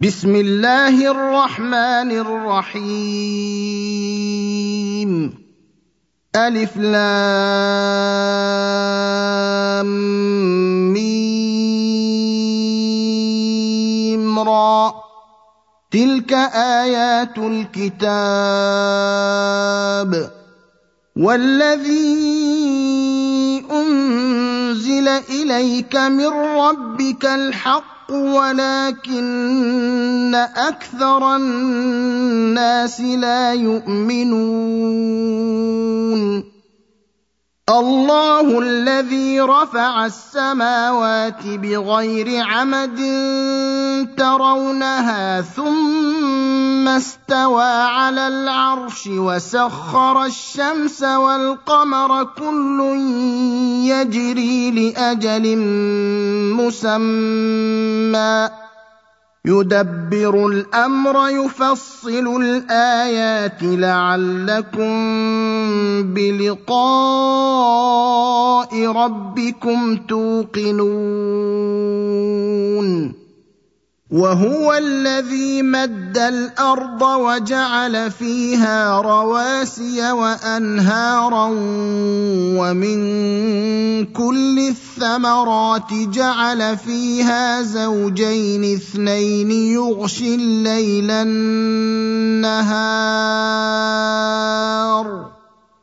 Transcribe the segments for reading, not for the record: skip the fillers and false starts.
بسم الله الرحمن الرحيم ألف لام ميم را تلك آيات الكتاب والذي أنزل إليك من ربك الحق ولكن أكثر الناس لا يؤمنون الله الذي رفع السماوات بغير عمد ترونها ثم استوى على العرش وسخر الشمس والقمر كل يجري لأجل مسمى يدبر الأمر يفصل الآيات لعلكم بلقاء ربكم توقنون وهو الذي مد الأرض وجعل فيها رواسي وأنهارا ومن كل الثمرات جعل فيها زوجين اثنين يغشي الليل النهار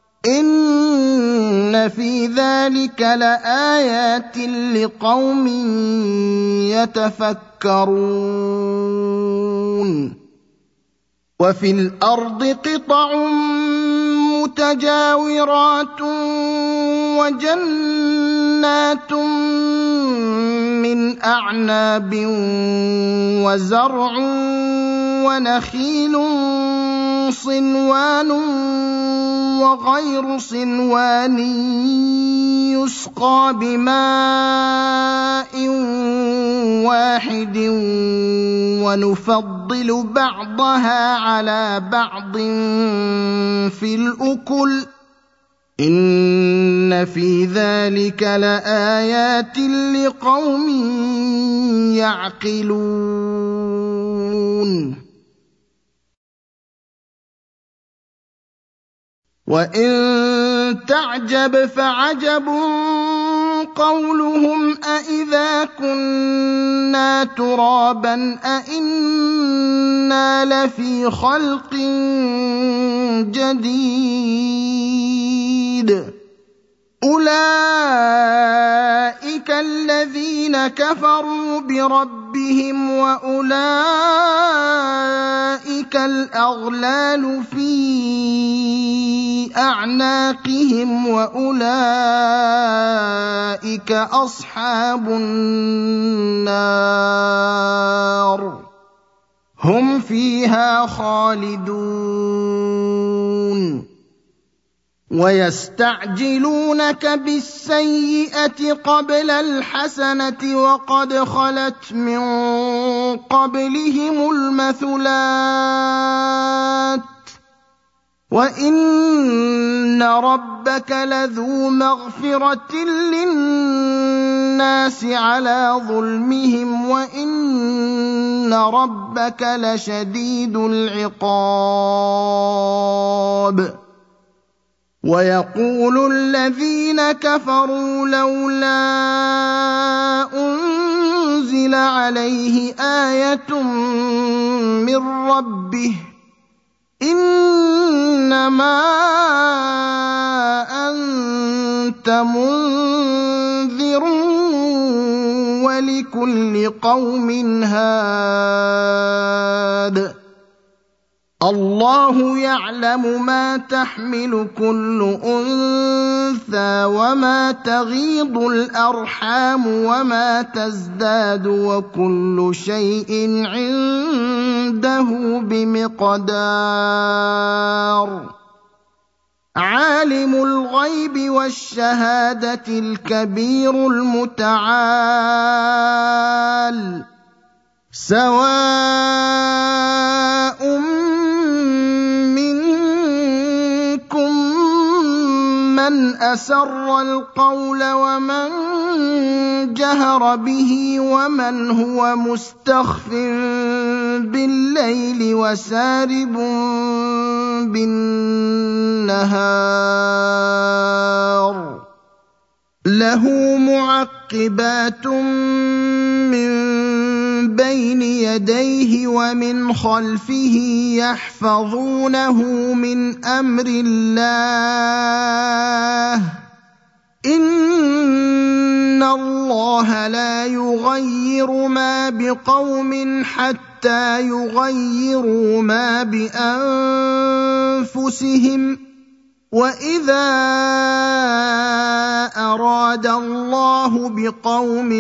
إن في ذلك لآيات لقوم يتفكرون وفي الأرض قطع متجاورات وجنات من أعناب وزرع ونخيل صنوان وغير صنوان يسقى بماء واحد ونفضل بعضها على بعض في الأكل إن في ذلك لآيات لقوم يعقلون وإن تعجب فعجب قولهم أإذا كنا ترابا أإنا لفي خلق جديد أولئك الذين كفروا بربهم وأولئك الأغلال في أعناقهم وأولئك أصحاب النار هم فيها خالدون ويستعجلونك بالسيئة قبل الحسنة وقد خلت من قبلهم المثلات وإن ربك لذو مغفرة للناس على ظلمهم وإن ربك لشديد العقاب ويقول الذين كفروا لولا أنزل عليه آية من ربه إنما أنت منذر ولكل قوم هاد الله يعلم ما تحمل كل أنثى وما تغيض الأرحام وما تزداد وكل شيء عنده بمقدار عالم الغيب والشهادة الكبير المتعال سواء منكم من أسر القول ومن جهر به ومن هو مستخف بالليل وسارب بالنهار له معقبات من بين يديه ومن خلفه يحفظونه من أمر الله إن الله لا يغير ما بقوم حتى يغيروا ما بأنفسهم وإذا أراد الله بقوم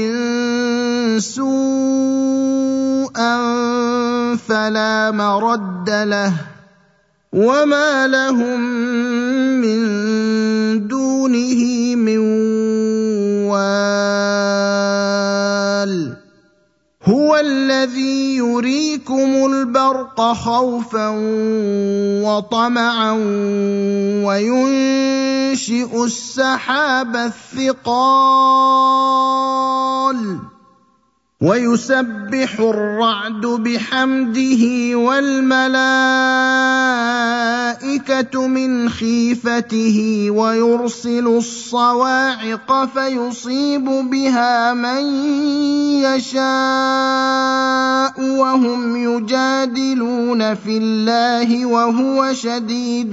سوءا فلا مرد له وما لهم من دونه من وال هو الذي يريكم البرق خوفا وطمعا وينشئ السحاب الثقال ويسبح الرعد بحمده والملائكة من خيفته ويرسل الصواعق فيصيب بها من يشاء وهم يجادلون في الله وهو شديد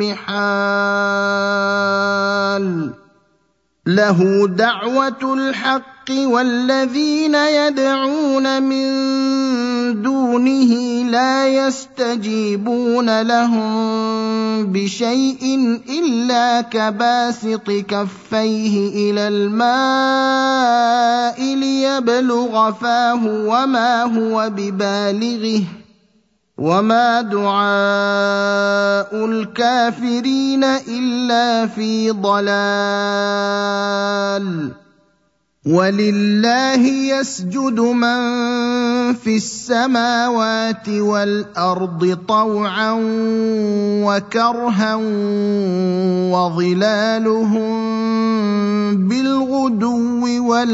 المحال له دعوة الحق والذين يدعون من دونه لا يستجيبون لهم بشيء إلا كباسط كفيه إلى الماء ليبلغ فاه وما هو ببالغه وما دعاء الكافرين إلا في ضلال ولله يسجد من في السماوات والأرض طوعا وكرها وظلالهم بالغدو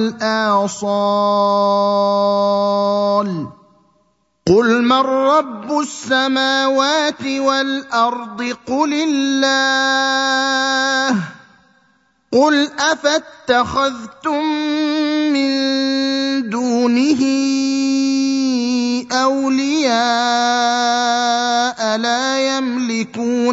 والآصال قل من رب السماوات والأرض قل الله قل أفاتخذتم من دونه أولياء لا يملكون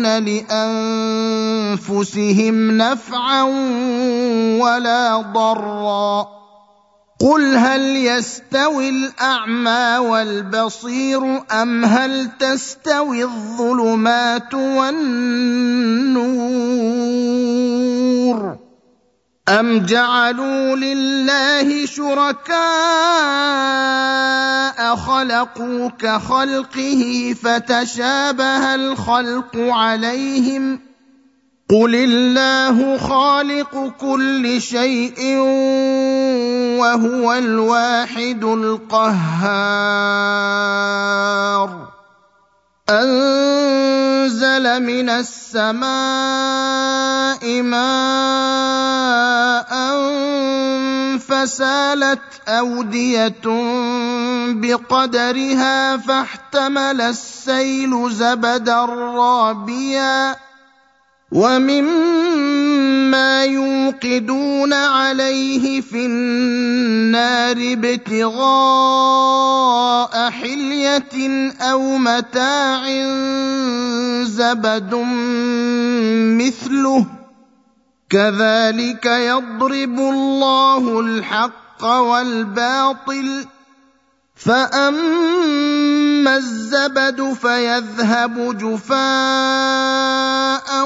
لأنفسهم نفعا ولا ضرا قل هل يستوي الأعمى والبصير أم هل تستوي الظلمات والنور أم جعلوا لله شركاء خلقوا كخلقه فتشابه الخلق عليهم قل الله خالق كل شيء وهو الواحد القهار أنزل من السماء ماء فسالت أودية بقدرها فاحتمل السيل زبدا رابيا ومما يوقدون عليه في النار ابتغاء حلية أو متاع زبد مثله كذلك يضرب الله الحق والباطل فأما الزبد فيذهب جفاء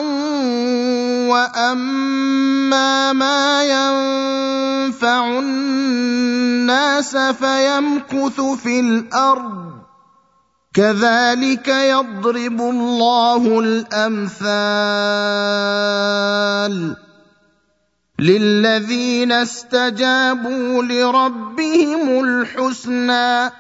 وأما ما ينفع الناس فيمكث في الأرض كذلك يضرب الله الأمثال للذين استجابوا لربهم الحسنى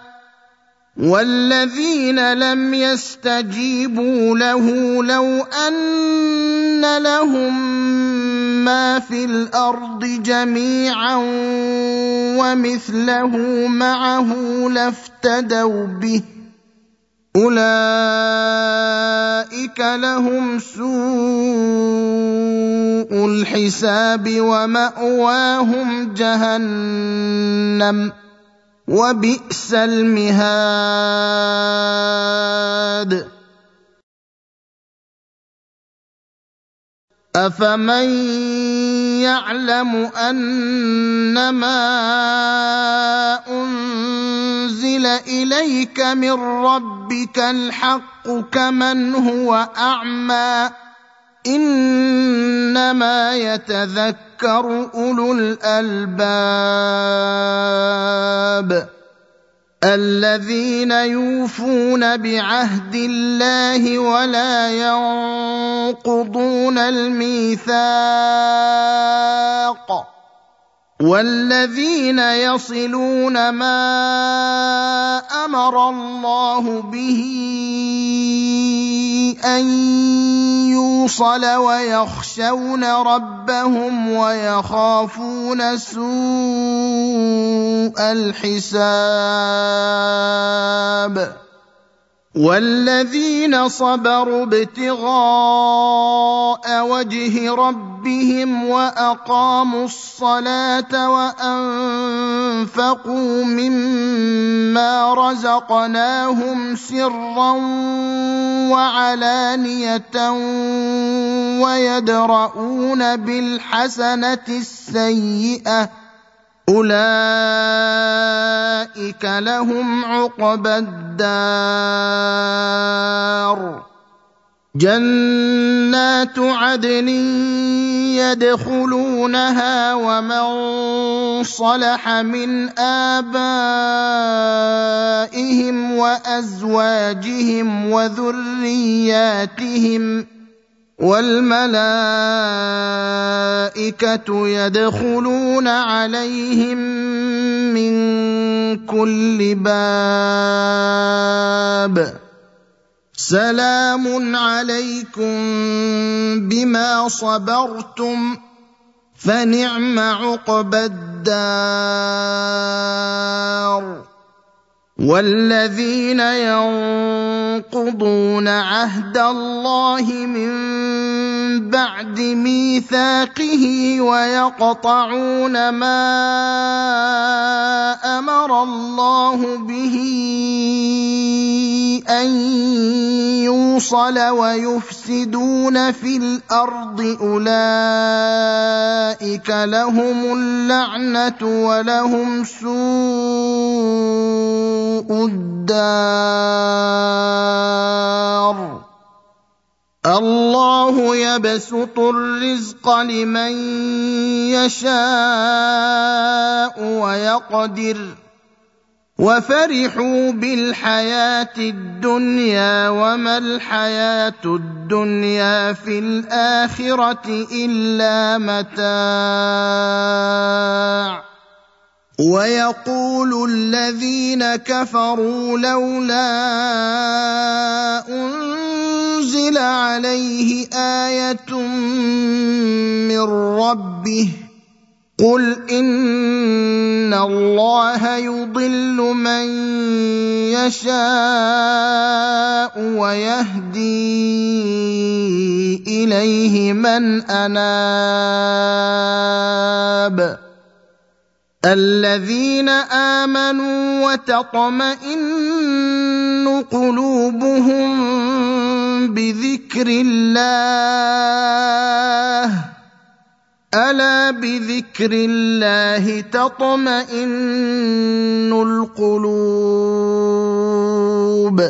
والذين لم يستجيبوا له لو أن لهم ما في الأرض جميعا ومثله معه لافتدوا به أولئك لهم سوء الحساب ومأواهم جهنم وبئس المهاد أفمن يعلم أنما أنزل إليك من ربك الحق كمن هو أعمى إنما يتذكر أولو الألباب الذين يوفون بعهد الله ولا ينقضون الميثاق والذين يصلون ما أمر الله به أن يوصل ويخشون ربهم ويخافون سوء الحساب والذين صبروا ابتغاء وجه ربهم وأقاموا الصلاة وأنفقوا مما رزقناهم سرا وعلانية ويدرؤون بالحسنة السيئة أولئك لهم عقبى الدار جنات عدن يدخلونها ومن صلح من آبائهم وأزواجهم وذرياتهم والملائكة يدخلون عليهم من كل باب سلام عليكم بما صبرتم فنعم عقبى الدار والذين ينقضون عهد الله من بعد ميثاقه ويقطعون ما أمر الله به أن يوصل ويفسدون في الأرض أولئك لهم اللعنة ولهم سوء الدار الله يبسط الرزق لمن يشاء ويقدر وفرحوا بالحياة الدنيا وما الحياة الدنيا في الآخرة إلا متاع ويقول الذين كفروا لولا أنزل عليه آية من ربه قل إن الله يضل من يشاء ويهدي إليه من أناب الذين آمنوا وتطمئن قلوبهم بذكر الله ألا بذكر الله تطمئن القلوب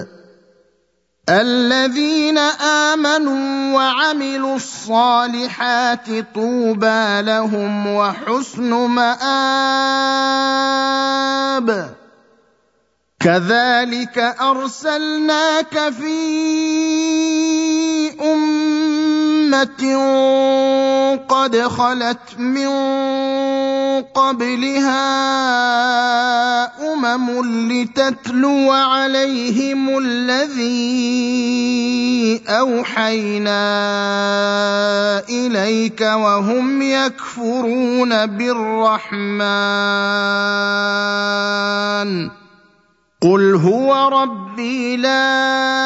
الذين آمنوا وعملوا الصالحات طوبى لهم وحسن مآب كذلك أرسلناك في أمة قد خلت من قبلها لتتلو عليهم الذي أوحينا إليك وهم يكفرون بالرحمن قل هو ربي لا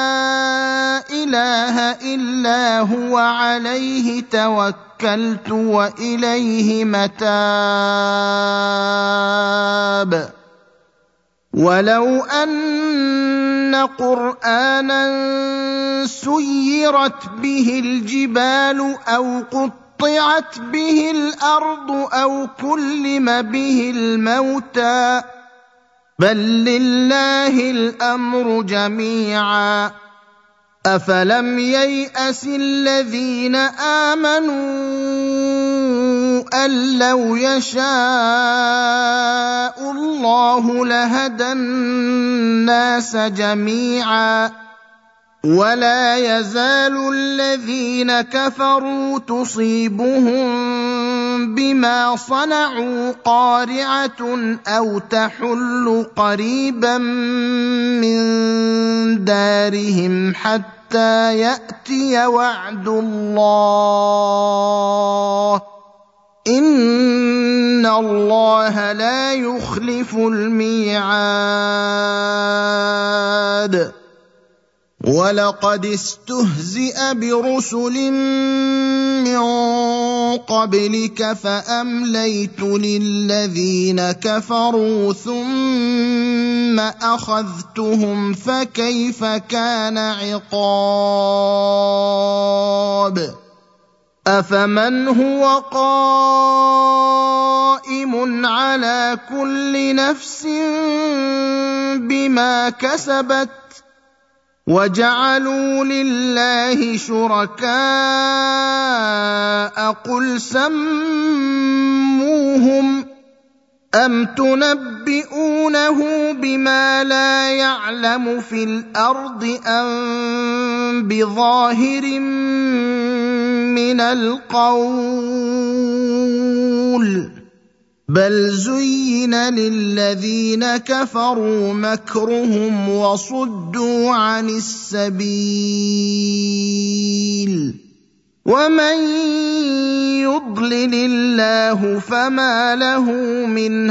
اله الا هو عليه توكلت واليه متاب ولو ان قرانا سيرت به الجبال او قطعت به الارض او كلم به الموتى بل لله الامر جميعا افلم ييأس الذين امنوا ان لو يشاء الله لهدى الناس جميعا ولا يزال الذين كفروا تصيبهم بما صنعوا قارعة أو تحل قريبا من دارهم حتى يأتي وعد الله إن الله لا يخلف الميعاد ولقد استهزئ برسل من قبلك فأمليت للذين كفروا ثم أخذتهم فكيف كان عقاب أفمن هو قائم على كل نفس بما كسبت وجعلوا لله شركاء قل سموهم أم تنبئونه بما لا يعلم في الأرض أم بظاهر من القول بل زين للذين كفروا مكرهم وصدوا عن السبيل ومن يضلل الله فما له من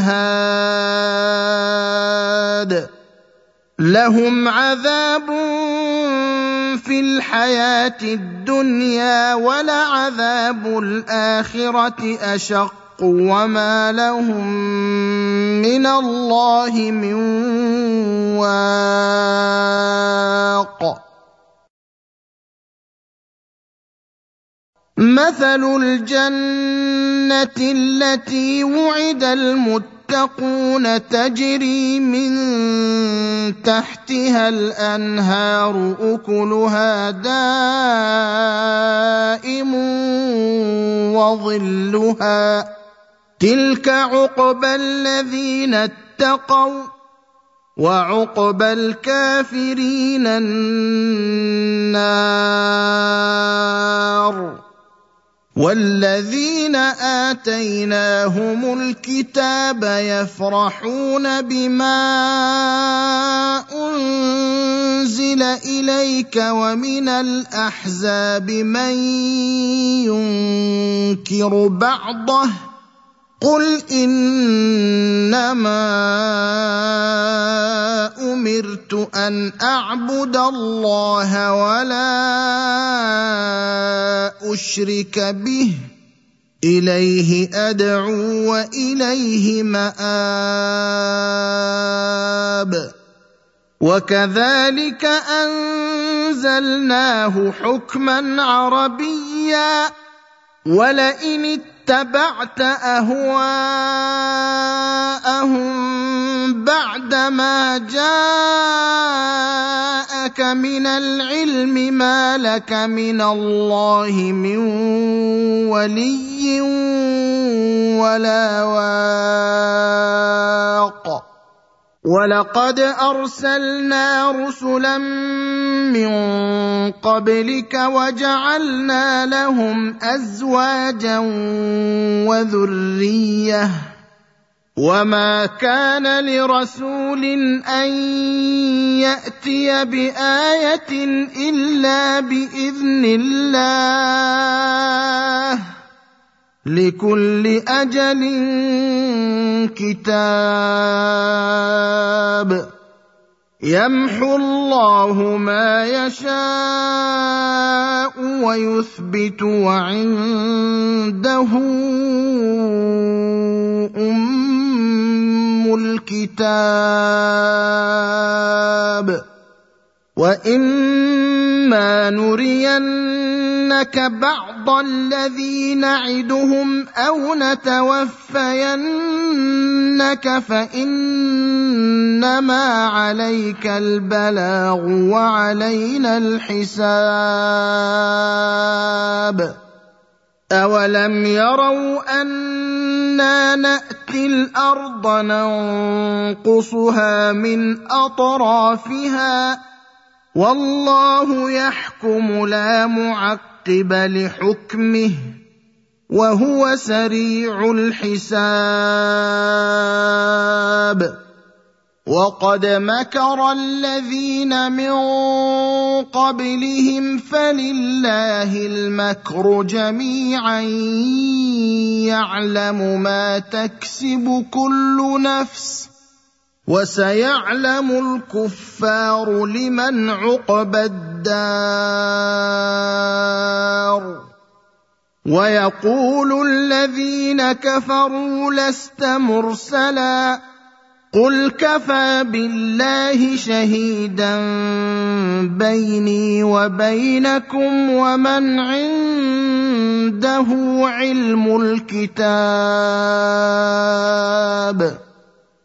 هاد لهم عذاب في الحياة الدنيا ولعذاب الآخرة أشق وما لهم من الله من واق مثل الجنة التي وعد المتقون تجري من تحتها الأنهار أكلها دائم وظلها تلك عقبى الذين اتقوا وعقبى الكافرين النار والذين آتيناهم الكتاب يفرحون بما أنزل إليك ومن الأحزاب من ينكر بعضه قل إنما أمرت أن أعبد الله ولا أشرك به إليه أدعو وإليه مآب وكذلك أنزلناه حكما عربيا ولئن اتبعت أهواءهم بعدما جاءك من العلم ما لك من الله من ولي ولا واق ولقد أرسلنا رسلا من قبلك وجعلنا لهم أزواجا وذرية وما كان لرسول أن يأتي بآية إلا بإذن الله لكل أجل كتاب يمحو الله ما يشاء ويثبت وعنده الكتاب وإما نرينك بعض الذي نعدهم أو نتوفينك فإنما عليك البلاغ وعلينا الحساب أولم يروا أنا نأتي الأرض ننقصها من أطرافها والله يحكم لا معقب لحكمه وهو سريع الحساب وقد مكر الذين من قبلهم فلله المكر جميعا يعلم ما تكسب كل نفس وسيعلم الكفار لمن عقبى الدار ويقول الذين كفروا لست مرسلا قل كفى بالله شهيدا بيني وبينكم ومن عنده علم الكتاب